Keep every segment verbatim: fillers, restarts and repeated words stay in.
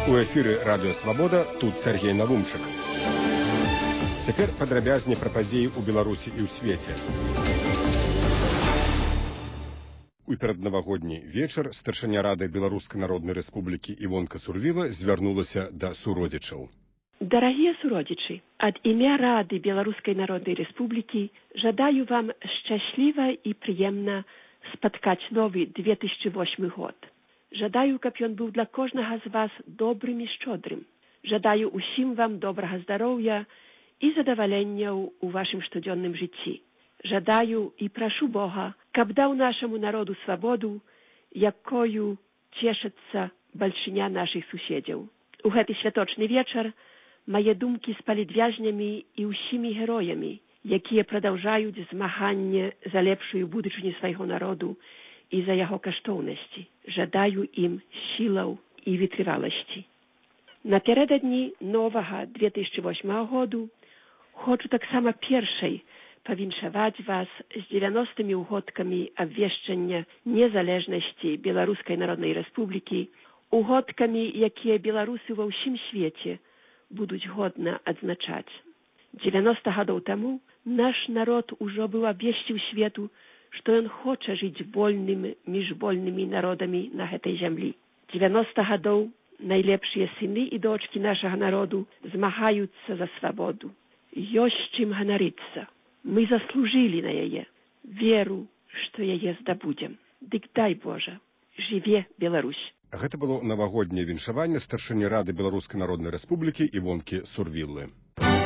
У эфіры Радыё Свабода, тут Сергей Навумчык. Цяпер падрабязней пра падзеі ў Беларусі і ў свеце. У пераднавагодні вечар старшыня Рады Беларускай Народнай Рэспублікі Івонка Сурвіла звярнулася да суродзічаў. Дарагія суродзічы, ад імя Рады Беларускай Народнай Рэспублікі жадаю вам шчасліва і прыемна спаткаць новы две тысячы восьмы год. Жадаю, каб ён быў для кожнага з вас добрым і шчодрым. Жадаю усім вам добрага здароўя і задаваленняў у вашым штодзённым жыцці. Жадаю і прашу Бога, каб даў нашаму народу свабоду, якою цешыцца бальшыня нашых суседзяў. У гэты святочны вечар мае думкі з палітвязнямі і ўсімі героямі, якія прадаўжаюць змаганне за лепшую будучыню свайго народу і за яго каштоўнасці. Жадаю ім сілаў і вытрываласці. Напярэдадні новага две тысячы восьмага году хочу таксама першай павіншаваць вас з дзевяностымі ўгодкамі абвешчання незалежнасці Беларускай Народнай Рэспублікі, угодкамі, якія беларусы ва ўсім свеце будуць годна адзначаць. дзевяноста гадоў таму наш народ ужо быў абвесціў свету, што ён хоча жыць вольным між вольнымі народамі на гэтай зямлі. дзевяноста гадоў найлепшыя сыны і дочкі нашага народу змагаюцца за свабоду. Ёсць чым ганарыцца. Мы заслужылі на яе. Веру, што яе здабудзем. Дык дай Божа, жыве Беларусь. Гэта было навагодняе віншаванне старшыні Рады Беларускай Народнай Рэспублікі Івонкі Сурвілы.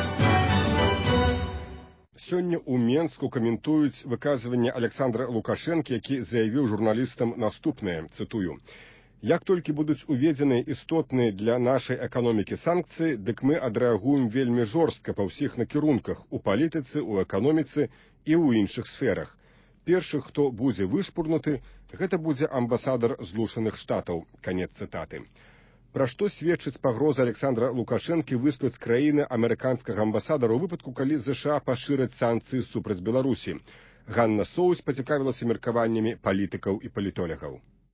Сёння ў Менску каментуюць выказванне Александра Лукашэнкі, які заявіў журналістам наступнае, цытую: «Як толькі будуць уведзеныя істотныя для нашай эканомікі санкцыі, дык мы адрэагуем вельмі жорстка па ўсіх накірунках у палітыцы, у эканоміцы і ў іншых сферах. Першы, хто будзе вышпурнуты, гэта будзе амбасадар Злучаных Штатаў». Канец цытаты. Пра што сведчыць пагроза Александра Лукашэнкі выслаць з краіны амерыканскага амбасадара ў выпадку, калі ЗША пашыраць санкцыі супраць Беларусі? Ганна Соус пацікавілася меркаваннямі палітыкаў і палітолягаў.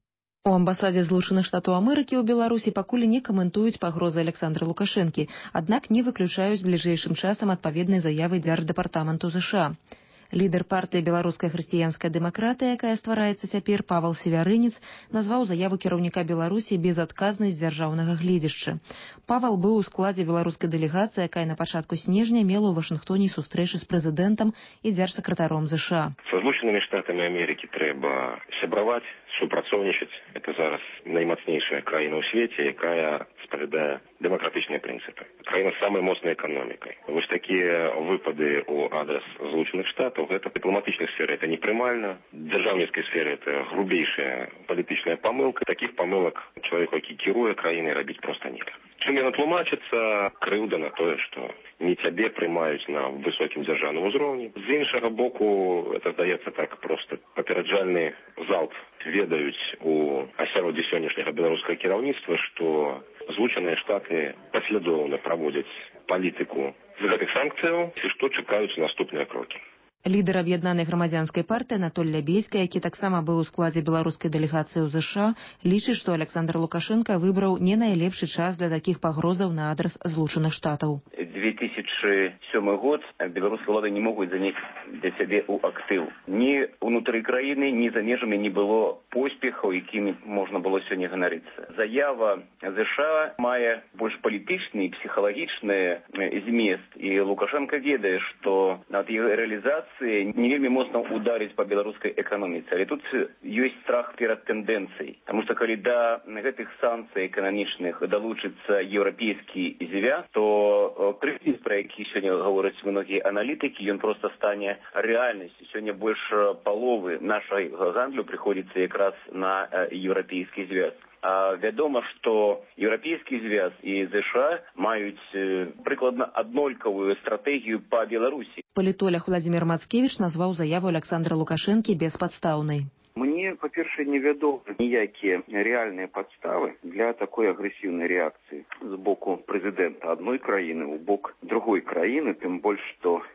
У амбасадзе Злучаных Штатаў Амерыкі ў Беларусі пакуль не каментуюць пагрозы Александра Лукашэнкі, аднак не выключаюць бліжэйшым часам адпаведнай заявы дзярждэпартаменту ЗША. Лідар партыі «Беларуская хрысціянская дэмакратыя», якая ствараецца цяпер, Павал Севярынец, назваў заяву кіраўніка Беларусі безадказнай з дзяржаўнага гледзяшча. Павал быў у складзе беларускай дэлегацыі, якая на пачатку снежня мела ў Вашынгтоне сустрэчы з прэзідэнтам і дзяржсакратаром ЗША. Са Злучанымі Штатамі Амерыкі трэба сябраваць, супрацоўнічаць. Это зараз наймацнейшая краіна ў свеце, якая спавядае дэмакратычныя прынцыпы. Краіна з самай моцнай эканомікай. Вось такія выпады ў адрас Злучаных Штатаў, гэта в дыпламатычнай сферы это непрымальна, в дзяржаўніцкай сферы это грубейшая палітычная памылка. Такіх памылак чалавеку, які кіруе краінай, рабіць проста нельга. Чым яна тлумачыцца? Крыўда на тое, што не цябе прымаюць на высокім дзяржаўным узроўні. З іншага боку, это здаецца так проста папераджальны залп. Ведаюць у асяроддзі сённяшняга беларускага кіраўніцтва, што Злучаныя Штаты паслядоўна праводзяць палітыку з гэтых санкцыяў і што чакаюць наступныя крокі. Лідар аб'яднанай грамадзянскай партыі Анатоль Лябедзька, які таксама быў у складзе беларускай дэлегацыі ў ЗША, лічыць, што Александр Лукашенко выбраў не найлепшы час для такіх пагрозаў на адрас Злучаных Штатаў. две тысячи седьмой год беларускія ўлады не могуць заняць для сябе ў актыў. Ні ўнутры краіны, ні за межамі не было поспехаў, якімі можна было сёння ганарыцца. Заява ЗША мае больш палітычны і псіхалагічны змест, і Лукашенко ведае, што над яго рэалізацыяй не вельмі моцна ударыць па беларускай эканоміцы. Але тут ёсць страх перад тэндэнцыяй. Таму што калі да гэтых санкцый эканамічных далучыцца еўрапейскі звяз, то крызіс, пра які сёння гавораць многія аналітыкі, ён проста стане рэальнасцю. Сёння больш паловы нашай гандлю прыходзіцца якраз на еўрапейскі звяз. А вядома, што еўрапейскі звяз і ЗША маюць э, прыкладна аднолькавую стратэгію па Беларусі. Палітолог Владзімір Мацкевіч назваў заяву Александра Лукашэнкі беспадстаўнай. Мне, па-першае, невядомы ніякія рэальныя падставы для такой агрэсіўнай рэакцыі з боку прэзідэнта адной краіны ў бок другой краіны, тым больш, што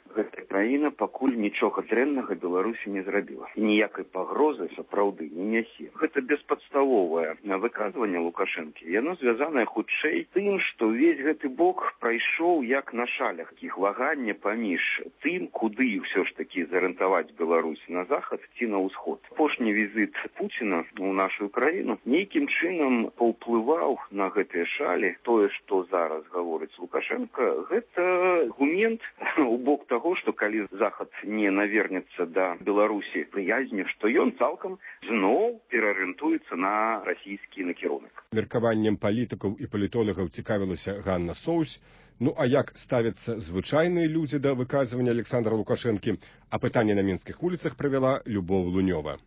Гэта краіна пакуль нічога дрэннага Беларусі не зрабіла. І ніякай пагрозы сапраўды не нясе. Гэта беспадставовае выказванне Лукашэнкі. Яно звязанае хутчэй тым, што ўвесь гэты бок прайшоў як на шалях. Іх вагання паміж тым, куды ўсё ж такі зарыентаваць Беларусь на захад ці на ўсход. Апошні візіт Пуціна ў нашу краіну нейкім чынам паўплываў на гэтыя шалі. Тое, што зараз гаворыць Лукашенко, гэта аргумент у бок таго, што калі захад не навернецца да Беларусі прыязню, што ён цалкам зноў пераарыентуецца на расійскі накірунак. Меркаваннем палітыкаў і палітолагаў цікавілася Ганна Соусь. Ну а як ставяцца звычайныя людзі да выказвання Александра Лукашэнкі, а пытанне на мінскіх вуліцах правяла Любоў Лунёва.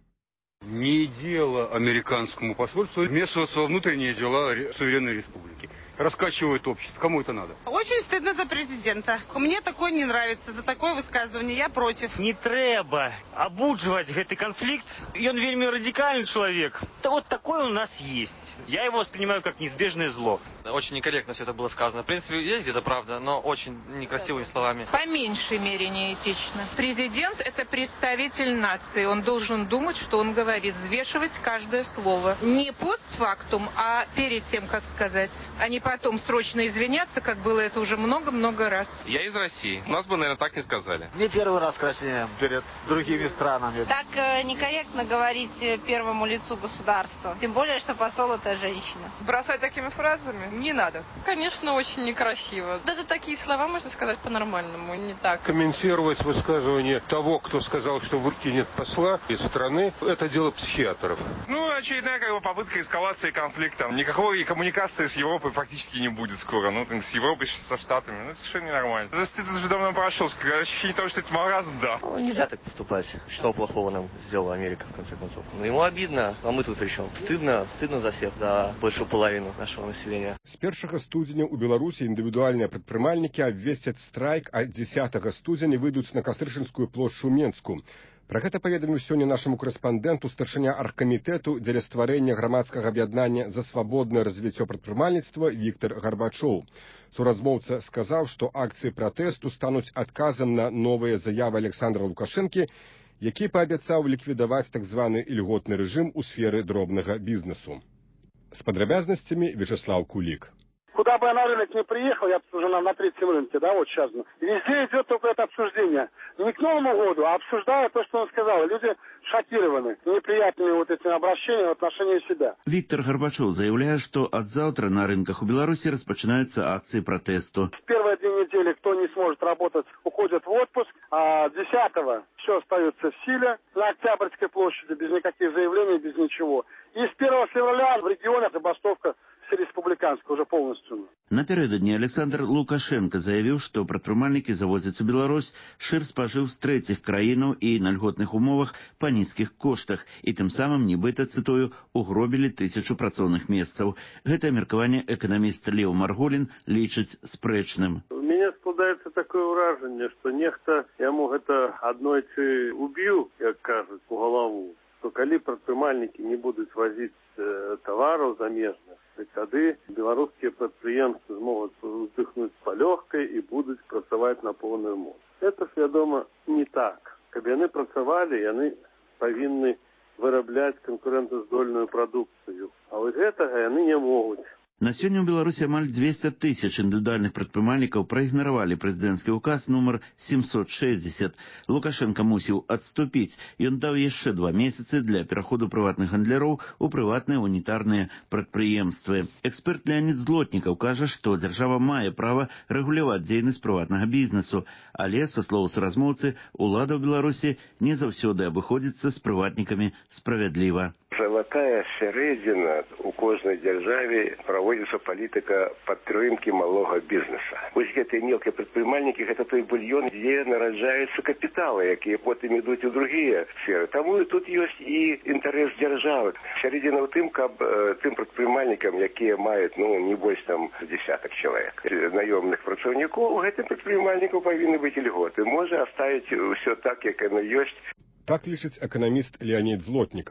Не дело американскому посольству вмешиваться во внутренние дела суверенной республики. Раскачивают общество. Кому это надо? Очень стыдно за президента. Мне такое не нравится. За такое высказывание я против. Не трэба абуджваць гэты конфликт. Он вельми радикальный человек. Да вот такой у нас есть. Я его воспринимаю как неизбежное зло. Очень некорректно все это было сказано. В принципе, есть где-то правда, но очень некрасивыми словами. По меньшей мере неэтично. Президент – это представитель нации. Он должен думать, что он говорит, взвешивать каждое слово. Не постфактум, а перед тем, как сказать. А не потом срочно извиняться, как было это уже много-много раз. Я из России. Нас бы, наверное, так не сказали. Не первый раз краснеем перед другими странами. Так э, некорректно говорить первому лицу государства. Тем более, что посол – это женщина. Бросать такими фразами не надо. Конечно, очень некрасиво. Даже такие слова можно сказать по-нормальному, не так. Комментировать высказывание того, кто сказал, что выкинет посла из страны, это дело психиатров. Ну, очередная как бы, попытка эскалации конфликта. Никакой коммуникации с Европой практически не будет скоро. Ну, с Европой, со Штатами. Ну, это совершенно ненормально. Это стыд уже давно прошел. Ощущение того, что это маразм, да. Ну, нельзя так поступать. Что плохого нам сделала Америка, в конце концов? Ну, ему обидно, а мы тут при чем? Стыдно, стыдно за всех, за большую половину нашего населения. З першага студзеня ў Беларусі індывідуальныя прадпрымальнікі абвесцяць страйк, а дзесятага студзеня выйдуць на Кастрычынскую плошчу Менску. Пра гэта паведаміў сёння нашаму карэспандэнту старшыня аргкамітэту дзеля стварэння грамадскага аб'яднання за свабоднае развіццё прадпрымальніцтва Віктар Гарбачоў. Суразмоўца сказаў, што акцыі пратэсту стануць адказам на новыя заявы Александра Лукашэнкі, які паабяцаў ліквідаваць так званы ільготны рэжым у сферы дробнага бізнесу. С подробностями Вячеслав Кулик. Куда бы я на рынок не приехал, я уже на, на третьем рынке, да, вот сейчас. Везде идет только это обсуждение. Не к Новому году, а обсуждая то, что он сказал. Люди шокированы неприятными вот этими обращениями в отношении себя. Виктор Горбачев заявляет, что от завтра на рынках у Беларуси распочинаются акции протесту. В первые две недели, кто не сможет работать, уходят в отпуск, а десятого все остается в силе на Октябрьской площади, без никаких заявлений, без ничего. И с первого февраля в регионах забастовка республиканская уже полностью. Напередодні Александр Лукашенко заявіў, што прадпрымальнікі завозяць у Беларусь шыр спажыў з трэціх краінаў і на льготных умовах па нізкіх коштах, і тым самым, нібыта, цытую, угробілі тысячу працоўных месцаў. Гэтае меркаванне эканаміст Леў Марголін лічыць спрэчным. У мяне складаецца такое ўражанне, што нехта яму гэта аднойчы убіў, як кажуць, у галаву, што калі прадпрымальнікі не будуць вазіць э, тавараў замежных, тады беларускія прадпрыемствы змогуць уздыхнуць палёгкай і будуць працаваць на поўную моц. Это, вядома, не так. Каб яны працавалі, яны павінны вырабляць канкурэнтаздольную прадукцыю. А вось гэтага яны не могуць. На сёння ў Беларусі амаль дзвесце тысяч індывідуальных прадпрымальнікаў праігнаравалі прэзідэнцкі ўказ нумар семьсот шестьдесят. Лукашенко мусіў адступіць. Ён даў яшчэ два месяцы для пераходу прыватных гандляроў у прыватныя унітарныя прадпрыемствы. Эксперт Леонид Злотнікаў кажа, што дзяржава мае права рэгуляваць дзейнасць прыватнага бізнесу, але, са слоў суразмоўцы, улада ў Беларусі не заўсёды абыходзіцца з прыватнікамі справядліва. Залатая сярэдзіна у кожнай дзяржаве праводзіцца палітыка падтрымкі малога бізнеса. Вось гэтыя мелкія прадпрымальнікі, гэта той бульён, дзе нараджаюцца капіталы, якія потым ідуць у другія сферы. Таму тут ёсць і інтарэс дзяржавы. Сярэдзіна ў тым, каб э, тым прадпрымальнікам, якія маюць, ну, не больш там десятак чалавек наёмных працаўнікоў, гэтым прадпрымальнікам павінны быць льготы. Можа аставіць усё так, як яно ёсць. Так лічыць эканаміст Леонид Злотнікаў.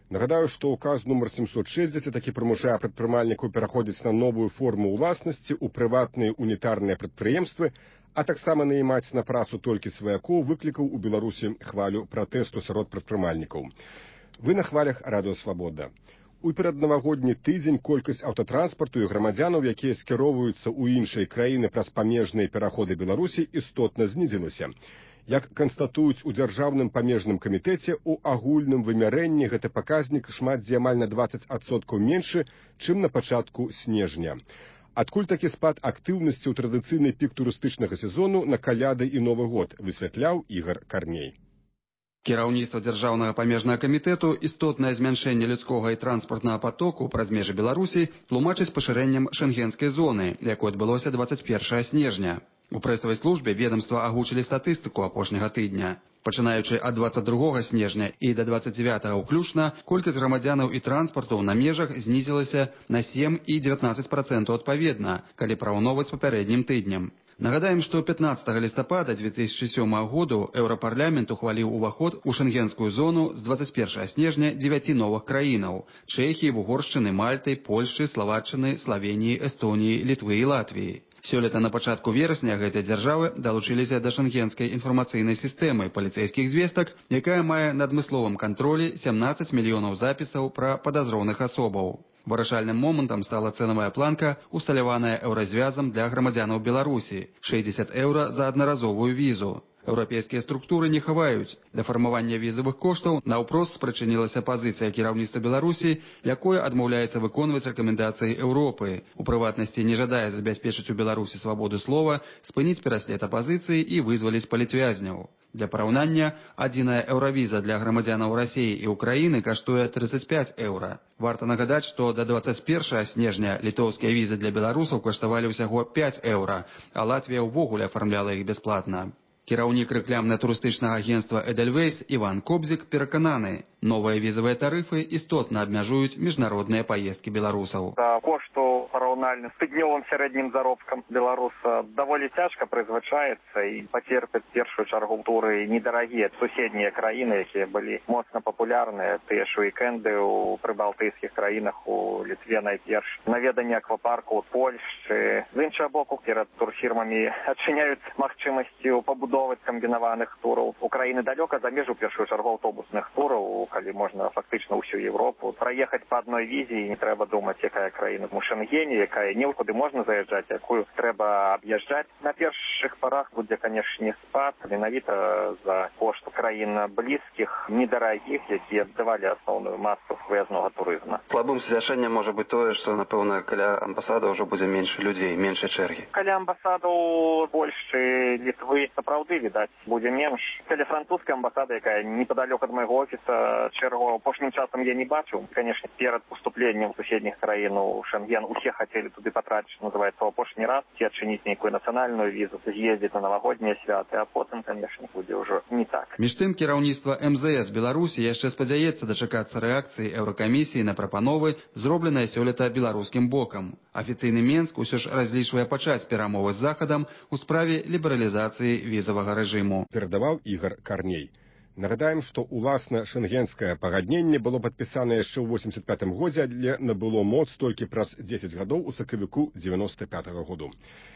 Нагадаю, што ўказ нумар семьсот шестьдесят такі прымушае прадпрымальнікаў пераходзіць на новую форму ўласнасці ў прыватныя унітарныя прадпрыемствы, а таксама наймаць на працу толькі сваякоў, выклікаў у Беларусі хвалю пратэсту сярод прадпрымальнікаў. Вы на хвалях Радыё Свабода. У пераднавагодні тыдзень колькасць аўтатранспарту і грамадзянаў, якія скіроўваюцца ў іншыя краіны праз памежныя пераходы Беларусі, істотна знізілася. Як канстатуюць у Дзяржаўным памежным камітэце, у агульным вымярэнні гэты паказнік шмат дзе амаль на дваццаць адсоткаў меншы, чым на пачатку снежня. Адкуль такі спад актыўнасці ў традыцыйны пік турыстычнага сезону на каляды і Новы год, высвятляў Ігар Карней. Кіраўніцтва Дзяржаўнага памежнага камітэту істотнае змяншэнне людскога і транспартнага потоку праз межы Беларусі тлумачыць пашырэннем шэнгенскай зоны, якое адбылося дваццаць першага снежня. У прэсавай службе ведомства агучылі статыстыку апошняга тыдня. Пачынаючы ад дваццаць другога снежня і да дваццаць дзевятага ўключна, колькасць грамадзянаў і транспарту на межах знізілася на сем і дзевятнаццаць працэнтаў адпаведна, калі параўноўваць з папярэднім тыднем. Нагадаем, што пятнаццатага лістапада две тысячы сёмага году Еўрапарламент ухваліў уваход у шэнгенскую зону з дваццаць першага снежня дзевяці новых краінаў – Чэхіі, Угоршчыны, Мальты, Польшчы, Славаччыны, Славеніі, Эстоніі, Літвы і Латвіі. Сёлета на пачатку верасня гэтыя дзяржавы далучыліся да шэнгенскай інфармацыйнай сістэмы паліцэйскіх звестак, якая мае на адмысловым кантролі сямнаццаць мільёнаў запісаў пра падазроных асобаў. Вырашальным момантам стала цэнавая планка, усталяваная еўразвязам для грамадзянаў Беларусі – шэсцьдзесят еўра за аднаразовую візу. Еўрапейскія структуры не хаваюць. Для фармавання візавых коштаў наўпрост спрычынілася пазіцыя кіраўніцтва Беларусі, якое адмаўляецца выконваць рэкамендацыі Еўропы. У прыватнасці не жадае забяспечыць у Беларусі свабоду слова, спыніць пераслед апазіцыі і вызваліць палітвязняў. Для параўнання, адзіная еўравіза для грамадзянаў Расіі і Украіны каштуе трыццаць пяць еўра. Варта нагадаць, што да дваццаць першага снежня літоўскія візы для беларусаў каштавалі ўсяго пяць еўра, а Латвія ўвогуле афармляла іх бясплатна. Кіраўнік рэкламна-турыстычнага агенцтва «Эдельвейс» Іван Кобзік перакананы, новыя візавыя тарыфы істотна абмяжуюць міжнародныя паездкі беларусаў. Да кошту параўнальна з тыднёвым сярэднім заробкам беларуса даволі цяжка прызвычаецца і пацерпяць першую чаргу туры недарагія суседнія краіны, якія былі моцна папулярныя, тыя ж уікенды ў прыбалтыйскіх краінах, у Літве найперш, наведанне аквапарку ў Польшчы. З іншага боку, перад турфірмамі адчыняюць магчымасці ў пабудоваць камбінаваных тураў. Украіны далёка за межу першую чаргу аўтобусных тураў, калі можна фактычна ўсю Европу праехаць па адной візе, і не трэба думаць, якая краіна у Шэнгене, якая не куды можна заязджаць, якую трэба аб'язджаць. На першых парах будзе, канешне, спад, менавіта за кошт краін блізкіх, недарагіх, якія давалі асноўную масу выязнога турызма. Слабым зашэннем можа быць тое, што, напэўна, каля амбасада ўжо будзе менш людзей, менш чэргі. Каля амбасадаў Польшчы, Літвы, сапраўды, відаць, будзе менш. Каля французскай амбасады, якая непадалёк ад майго офіса, чэргу апошнім часам я не бачыў. Канешне, перад уступленнем суседніх краін у Шэнген усе хацелі туды патраціць, называецца, у апошні раз, ці адчыніць нейкую нацыянальную візу, з'ездзіць на навагоднія святы, а потым, канешне, будзе ўжо не так. Між тым, кіраўніцтва эм зэ эс Беларусі яшчэ спадзяецца дачакацца рэакцыі Еўракамісіі на прапановы, зробленыя сёлета беларускім бокам. Афіцыйны Менск усё ж разлічвае пачаць перамовы з Захадам у справе лібералізацыі візавага рэжыму. Перадаваў Ігар Карней. Нагадаем, што уласна шэнгенскае пагадненне было падпісана яшчэ ў восемьдесят пятым годзе, але набыло моц толькі праз дзесяць гадоў у сакавіку дзевяносто пятага году.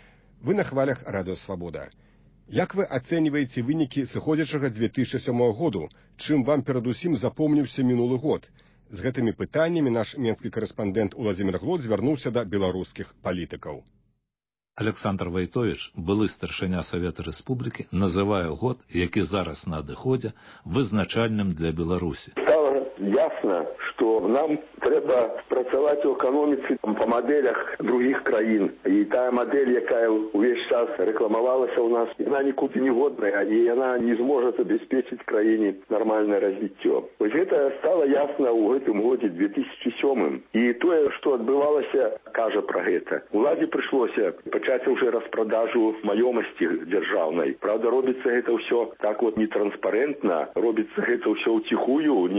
Вы на хвалях Радыё Свабода. Як вы ацэньваеце вынікі сыходзячага две тысячи сёмага году? Чым вам перадусім запомніўся мінулы год? З гэтымі пытаннямі наш менскі карэспандэнт Уладзімір Глот звярнуўся да беларускіх палітыкаў. Александр Вайтович, былы старшыня Савета Рэспублікі, называе год, які зараз на адыходзе, вызначальным для Беларусі. Стало ясно, что нам трэба працаваць у эканоміцы по моделях других краін. І тая модель, якая увесь час рекламовалася у нас, она нікуды не годная, і она не зможет обеспечить краіне нормальное развіццё. Вось гэта стало ясно ў гэтым годзе две тысячи сёмым. І тое, што адбывалася, кажа пра гэта. Уладзе прыйшлося пачаць уже распродажу маёмасці дзяржаўнай. Правда, робіцца гэта ўсё так вот нетранспарентна, робіцца гэта ўсё ўціхую, не аб'яўляючы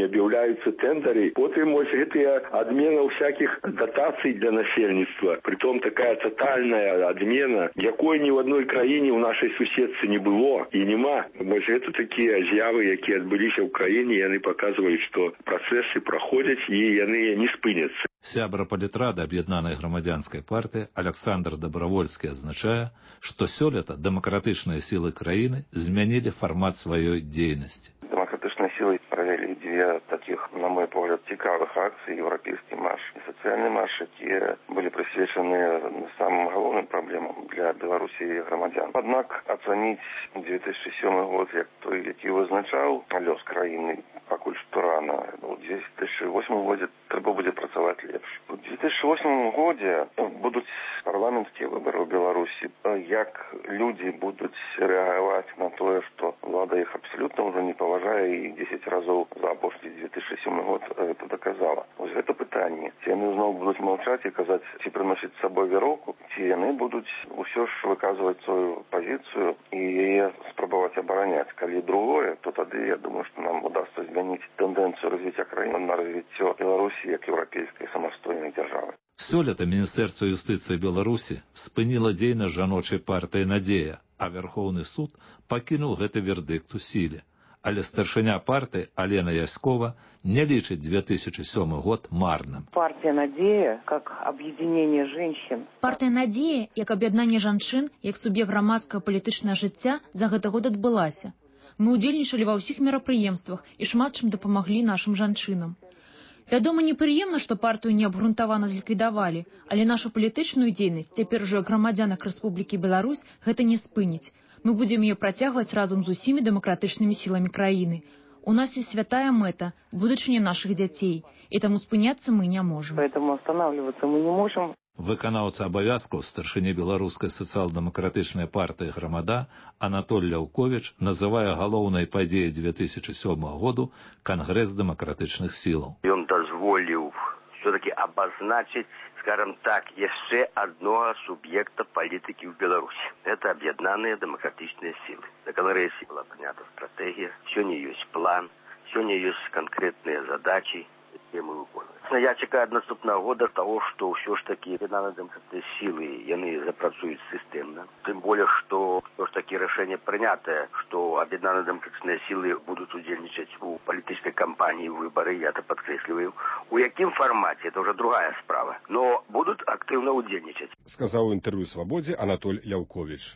адбываюцца тэндары, потым вось гэтыя адмена всяких датацый для насельніцтва, притом такая тотальная адмена, якой ні в одной краіне ў нашай суседцы не было і нема. Вось гэта такія з'явы, якія адбыліся ў краіне, яны паказваюць, што працэсы праходзяць і яны не спыняцца. Сябра палітрада аб'яднанай грамадзянскай партыі Александр Добравольскі адзначае, што сёлета дэмакратычныя сілы краіны змянілі фармат сваёй дзейнасці. Демократичные силы провели две таких, на мой взгляд, цікавых акции, европейский марш и социальный марш, які были присвячены самым головным проблемам для Беларуси и громадян. Однако оценить две тысячи седьмой год, як той, який визначав лёс країни, покуль что рано. У две тысячи восьмом году треба буде працювати лепше. У две тысячи восьмом году будуть парламентські вибори у Беларуси. Як люди будуть реагувати на то, що влада їх абсолютно уже не поважає, і десять разів за апошні две тысячи седьмой год це доказала. Ось це питання. Ці вони знову будуть мовчати і казати, чи приносять з собою віровку, чи вони будуть усе ж виказувати свою позицію і її спробувати обороняти. Коли другое, то тоді, я думаю, що нам удасться змінити тенденцію розвитку країни на розвиття Білорусі як європейської самостійної держави. Сёлета Міністерства юстыцыі Беларусі спыніла дзейнасць жаночай партыі «Надзея», а Верховны суд пакінуў гэты вердыкт у сіле. Але старшыня партыі Алена Яськова не лічыць две тысячи седьмой год марным. Партия «Надея» как объединение женщин. Партия «Надея» як аб'яднанне жанчын, як суб'ект грамадскага палітычнага жыцця за гэты год адбылася. Мы удзельнічалі ва ўсіх мерапрыемствах і шмат чым дапамаглі нашым жанчынам. Вядома, непрыемна, што партыю неабгрунтавана зліквідавалі, але нашу палітычную дзейнасць цяпер ужо грамадзянак Рэспублікі Беларусь гэта не спыніць. Мы будем ее протягивать разом с усімі демократичными силами краины. У нас есть святая мета – будущее наших детей, и тому спыняться мы не можем. Поэтому останавливаться мы не можем. Выканаўца абавязкаў старшыні беларускай сацыял-дэмакратычнай партыі «Грамада» Анатоль Ляўковіч называе галоўнай падзеяй две тысячи седьмого году Кангрэс дэмакратычных сілаў. Ён дазволіў все-таки обозначить, скажем так, еще одного субъекта политики в Беларуси. Это объединенные демократичные силы. На Конгрессе была принята стратегия, сегодня есть план, сегодня есть конкретные задачи, которые мы выполняем. Я чекаю от наступного года того, что все ж таки объединенные демократичные силы, они запрацуют системно. Тем более, что все ж таки решение принятое, что объединенные демократичные силы будут удельничать у политической кампании выборы, я это подкресливаю. У яким формате, это уже другая справа, но будут активно удельничать. Сказал в интервью «Свободе» Анатоль Ляўковіч.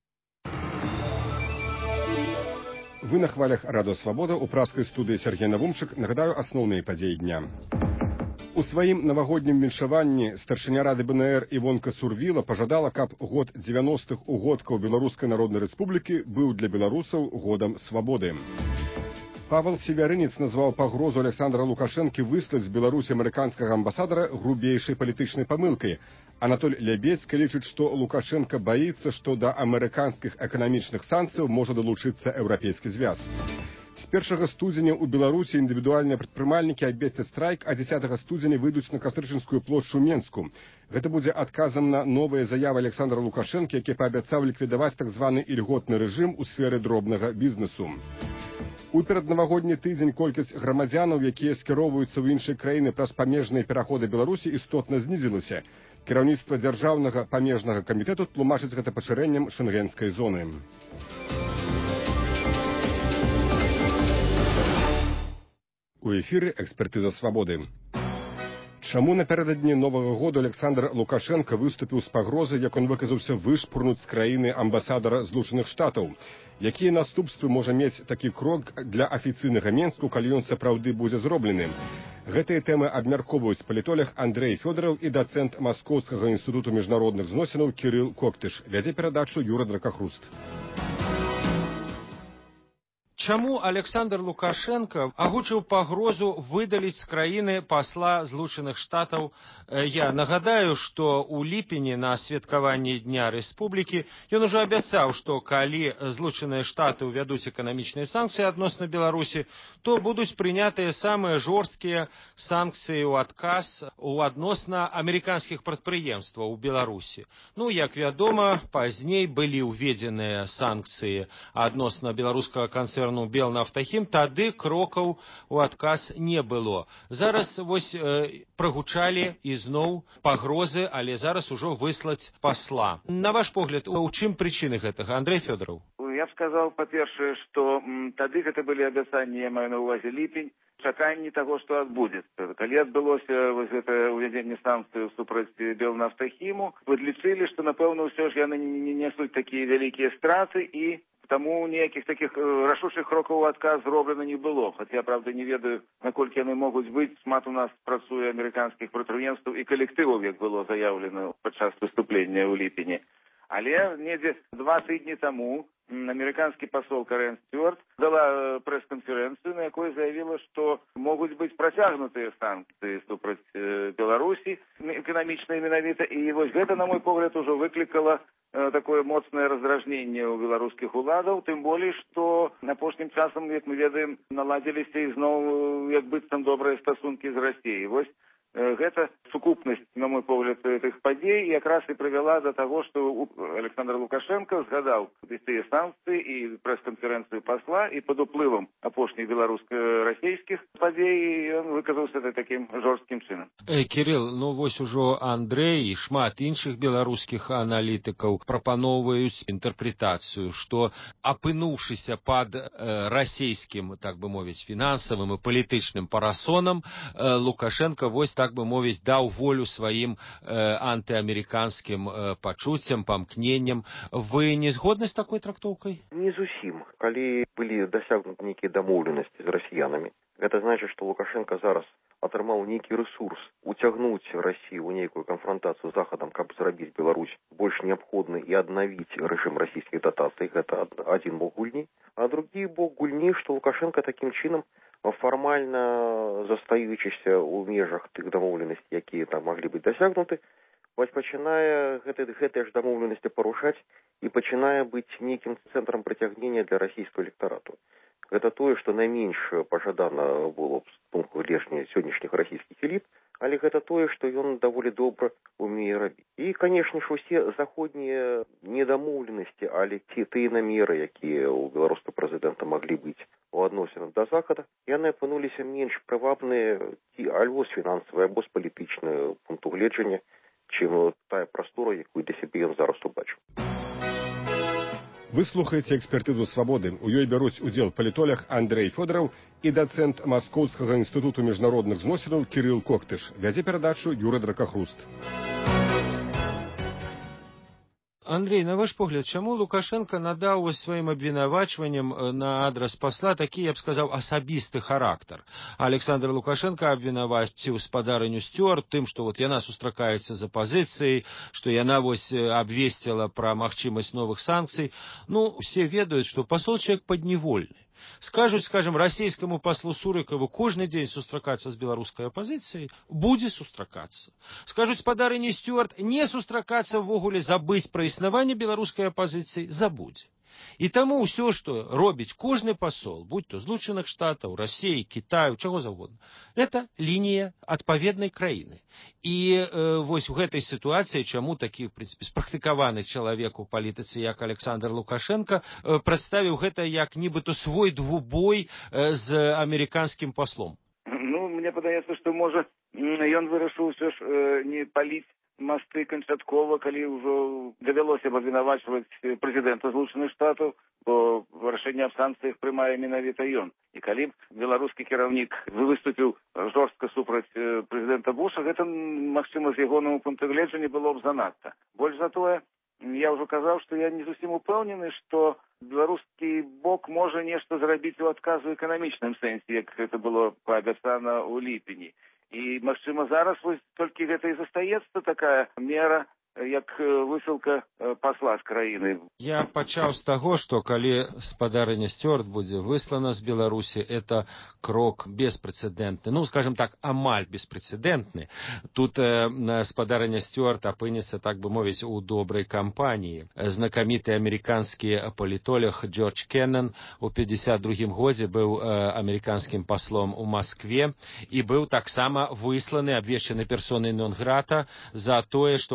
Вы на хвалях радио «Свобода» у праскай студыі Сергей Навумчык. Нагадаю асноўныя падзеі дня. У сваім навагоднім віншаванні старшыня рады БНР Івонка Сурвіла пажадала, каб год дзевяностых угодкаў Беларускай Народнай Рэспублікі быў для беларусаў годам свабоды. Павел Севярынец назваў пагрозу Александра Лукашэнкі выслаць з Беларусі амерыканскага амбасадара грубейшай палітычнай памылкай. Анатоль Лябецька лічыць, што Лукашенко баіцца, што да амерыканскіх эканамічных санкцыяў можа далучыцца еўрапейскі звяз. З першага студзеня ў Беларусі індывідуальныя прадпрымальнікі абвесцяць страйк, а дзесятага студзеня выйдуць на Кастрычынскую плошчу Менску. Гэта будзе адказам на новыя заявы Александра Лукашэнкі, які паабяцаў ліквідаваць так званы ільготны рэжым у сферы дробнага бізнесу. У пераднавагодні тыдзень колькасць грамадзянаў, якія скіроўваюцца ў іншыя краіны праз памежныя пераходы Беларусі, істотна знізілася. Кіраўніцтва дзяржаўнага памежнага камітэту тлумачыць гэта пашырэннем шэнгенскай зоны. У эфіры экспертыза «Свободы». Чаму напярэдадні Новага году Александр Лукашенко выступіў з пагрозай, як он выказаўся, вышпурнуць з краіны амбасадара Злучаных Штатаў? Якія наступствы можа мець такі крок для афіцыйнага Менску, калі ён сапраўды будзе зроблены? Гэтыя тэмы абмяркоўваюць палітолог Андрей Фёдораў і дацэнт Маскоўскага інстытуту міжнародных зносінаў Кірыл Коктыш. Вядзе перадачу Юра Дракахруст. Чаму Александр Лукашенко агучыў пагрозу выдаліць з краіны пасла Злучаных Штатаў? Я нагадаю, што ў ліпені на святкаванні Дня Рэспублікі ён ужо абяцаў, што калі Злучаныя Штаты ўвядуць эканамічныя санкцыі адносна Беларусі, то будуць прынятыя самыя жорсткія санкцыі ў адказ у адносна амерыканскіх прадпрыемстваў у Беларусі. Ну, як вядома, пазней былі ўведзеныя санкцыі адносна беларускага канцэрна страну Белнафтахім, тады крокаў у адказ не было. Зараз вось э, прагучалі ізноў пагрозы, але зараз ужо выслаць пасла. На ваш погляд, у чым прычыны гэтага, Андрей Фёдоров? Я б сказаў, па-першае, што м, тады гэта былі абяцанні, я маю на ўвазе ліпень, чаканні таго, што адбудзецца. Калі адбылося вось гэта ўвядзенне санкцыяў супраць Белнафтахіму, падлічылі, што, напэўна, ўсё ж яны не нясуць такія вялікія страты, і таму ніякіх такіх рашучых крокаў у адказ зроблена не было. Хаця, правда, не ведаю, наколькі яны могуць быць. Шмат у нас працуе амерыканскіх прадпрыемстваў і калектываў, як было заяўлена падчас выступлення ў ліпені. Але недзе два тыдні таму американский посол Карен Стюарт дала пресс-конференцию, на якой заявила, что могут быть протягнутые санкции супраць э, Беларуси, экономичные менавіта, и вот это, на мой погляд, уже выкликало э, такое моцное раздражнение у белорусских уладов, тем более, что апошнім часам, как мы ведаем, наладились и зноў, як быццам, добрые стасунки с Россией. Вот гэта сукупнасць, на мой погляд, этих падзей якраз і прывяла до того, что Александр Лукашенко згадаў тыя санкцыі і прэс-канферэнцыю пасла, і под уплывам апошніх беларуска-расійскіх падзей ён выказаўся таким жорсткім чынам. Э, Кирилл, ну вось ужо Андрей і шмат іншых беларускіх аналітыкаў прапаноўваюць інтэрпрэтацыю, што апынуўшыся пад э, расійскім, так бы мовіць, фінансавым і палітычным парасонам, э, Лукашенко вось так бы мовіць, даў волю сваім э, антыамерыканскім э, пачуццям, памкненням. Вы не згодны з такой трактоўкай? Не зусім. Калі былі дасягнуты нейкія дамоўленасці з расіянамі, гэта значыць, што Лукашенко зараз атрымаў нейкі рэсурс уцягнуць Расію ў нейкую канфрантацыю з Захадам, каб зрабіць Беларусь больш неабходнай і аднавіць рэжым расійскіх датацый. Гэта адзін бок гульні. А другі бок гульні, што Лукашенко такім чынам фармальна застаючыся ў межах тых дамоўленасцей, якія там маглі быць дасягнуты, вось пачынае гэты, гэтыя ж дамоўленасці парушаць і пачынае быць нейкім цэнтрам прыцягнення для расійскага электарату. Гэта тое, што найменш пажадана было б з пункту гледжання сённяшніх расійскіх эліт, але гэта тое, што ён даволі добра умее рабіць. І, канешне ж, усе заходнія недамоўленасці, але ці тыя намеры, якія ў беларускага прэзідэнта маглі быць у адносінах да Захада, яны апынуліся менш прывабныя ці альбо з фінансавай, або з палітычнага пункту гледжання, чым тая прастора, якую для сябе ён зараз убачыў. Вы слухаеце экспертызу «Свабоды». У ёй бяруць удзел палітолог Андрей Фёдоров і дацэнт Маскоўскага інстытуту міжнародных зносінаў Кирилл Коктыш. Вядзе перадачу Юрый Дракахруст. Андрей, на ваш погляд, чаму Лукашенко надаў сваім абвінавачванням на адрас пасла такі, я б сказаў, асабісты характар? Александр Лукашенко абвінаваціў спадарыню Стюарт тым, што вот яна сустракаецца з апазіцыяй, што яна вось абвесціла пра магчымасць новых санкцый. Ну, все ведаюць, што пасол чалавек падневольны. Скажуць, скажем, расійскаму паслу Сурыкову кожны дзень сустракацца з беларускай апазіцыяй, будзе сустракацца. Скажуць спадарыні Стюарт не сустракацца ўвогуле, забыць пра існаванне беларускай апазіцыі, забудзе. І таму ўсё, што робіць кожны пасол, будь то Злучаных Штатаў, Расіі, Кітаю, чаго заўгодна, гэта лінія адпаведнай краіны. І э, вось у гэтай сітуацыі, чаму такі, в прынцыпе, спрактыкаваны чалавек у палітыцы, як Александр Лукашенко, э, прадставіў гэта як нібыта свой двубой э, з амерыканскім паслом? Ну, мне падаецца, што, можа, ён вырашыў ўсё ж э, не паліць масты канчаткова, калі ўжо давялося б абвінавачваць прэзідэнта Злучаных Штатаў, бо рашэнне аб санкцыях прымае менавіта ён. І калі б беларускі кіраўнік выступіў жорстка супраць прэзідэнта Буша, гэта, магчыма, з ягонаму пункту гледжання было б занадта. Больш за тое, я ўжо казаў, што я не зусім упэўнены, што беларускі бок можа нешта зрабіць у адказу эканамічным сэнсе, як гэта было паабяцана ў ліпені. І, магчыма, зараз вось толькі гэта і застаецца такая мера, як высылка пасла з краіны. Я пачаў з таго, што калі спадарыня Стюарт будзе выслана з Беларусі, это крок беспрэцэдэнтны. Ну, скажем так, амаль беспрэцэдэнтны. Тут э, спадарыня Стюарт апынецца, так бы мовіць, у добрай кампаніі. Знакаміты амерыканскі палітолог Джордж Кеннан у пятьдесят другім годзе быў э, амерыканскім паслом у Маскве і быў таксама высланы, абвешчаны персонай нон-грата за тое, што параўнаў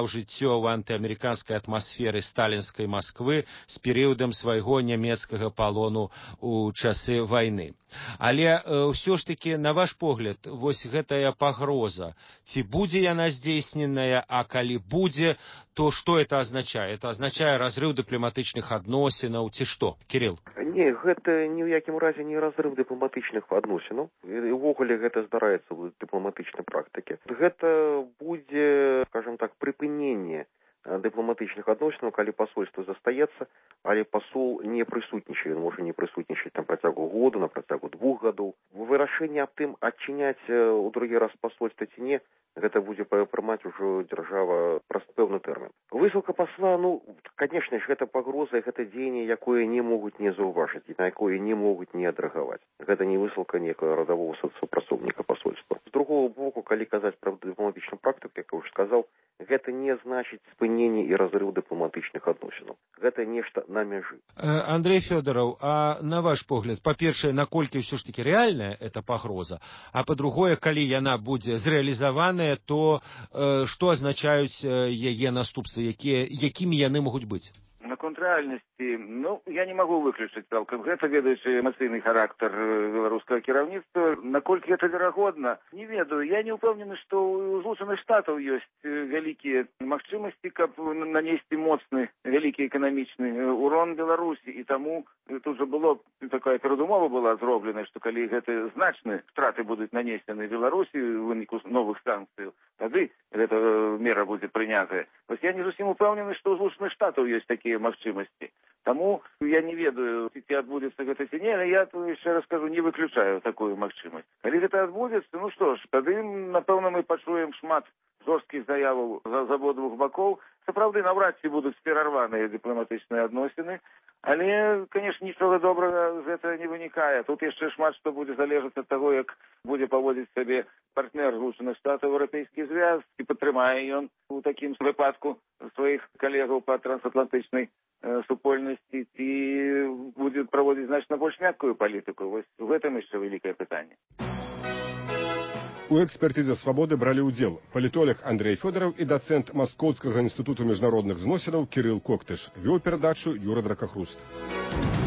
пачынаў жыццё ў антыамерыканскай атмасферы сталінскай Масквы з перыядам свайго нямецкага палону ў часы вайны. Але ўсё ж такі, на ваш погляд, вось гэтая пагроза, ці будзе яна здзейсненая, а калі будзе, то што это азначае? Это азначае разрыв дыпламатычных адносінаў ці што? Кирилл? Не, гэта ні ў якім разе не разрыв дыпламатычных адносінаў. І ўвогуле гэта здараецца ў дыпламатычнай практыке. Гэта будзе, скажем так, прыпыненне дыпламатычных адносінаў, калі пасольства застаецца, але пасол не прысутнічае, ён можа не прысутнічаць на працягу года, на працягу двух гадоў. Вырашэнне аб тым, адчыняць у другі раз пасольства ці не, гэта будзе прымаць ужо дзяржава праз пэўны тэрмін. Высылка пасла, ну, конечно ж, гэта пагроза, гэта дзеянне, якое не могуць не заўважыць, і на якое не могуць не адрэагаваць. Гэта не высылка некага радавого супрацоўніка пасольства. З другого боку, калі казаць пра дыпламатычную практыку, як я ўжо сказаў, гэта не значыць спыненне і разрыв дыпламатычных адносінаў. Гэта нешта на мяжы. Андрей Фёдоров, а на ваш погляд, па-першае, наколькі ўсё ж таки рэальная эта пагроза, а па-другое, калі яна будзе зрэалізаваная, то э, што азначаюць яе наступствы, якія, якімі яны могуць быць? Наконт рэальнасці, ну, я не магу выключыць цалкам гэта, ведаючы эмацыйны характар беларускага кіраўніцтва. Наколькі гэта верагодна, не ведаю. Я не ўпэўнены, што ў Злучаных Штатаў ёсць вялікія магчымасці, каб нанесці моцны, вялікі эканамічны урон Беларусі. І таму тут жа было, такая перадумова была зроблена, што калі гэты значны страты будуць нанесены Беларусі ў выніку новых санкцый, тады гэта мера будзе прынятая. Вось я не зусім упэўнены, што ў Злучаных Штатаў ёсць такія магчымасці. Таму я не ведаю, ці адбудзецца гэта ці не, але я, яшчэ раз скажу, не выключаю такую магчымасць. Калі гэта адбудзецца, ну што ж, тады, напэўна, мы пачуем шмат жорсткіх заяваў з абодвух бакоў. Сапраўды, наўрад ці будуць перарваныя дыпламатычныя адносіны, але, конечно, нічога добрага з гэтага не вынікае. Тут яшчэ шмат што будзе залежаць ад таго, як будзе паводзіць сабе партнер Злучаных Штатаў, Еўрапейскі звяз, і падтрымае ён у такім выпадку сваіх калегаў па трансатлантычнай э, супольнасці, ці будзе праводзіць значна больш мяккую палітыку. Вось у гэтым яшчэ вялікае пытанне. У экспертызе «Свабоды» бралі ўдзел палітолог Андрей Фёдоров і дацэнт Маскоўскага інстытуту міжнародных зносінаў Кирилл Коктыш. Вёў перадачу Юра Дракахруст.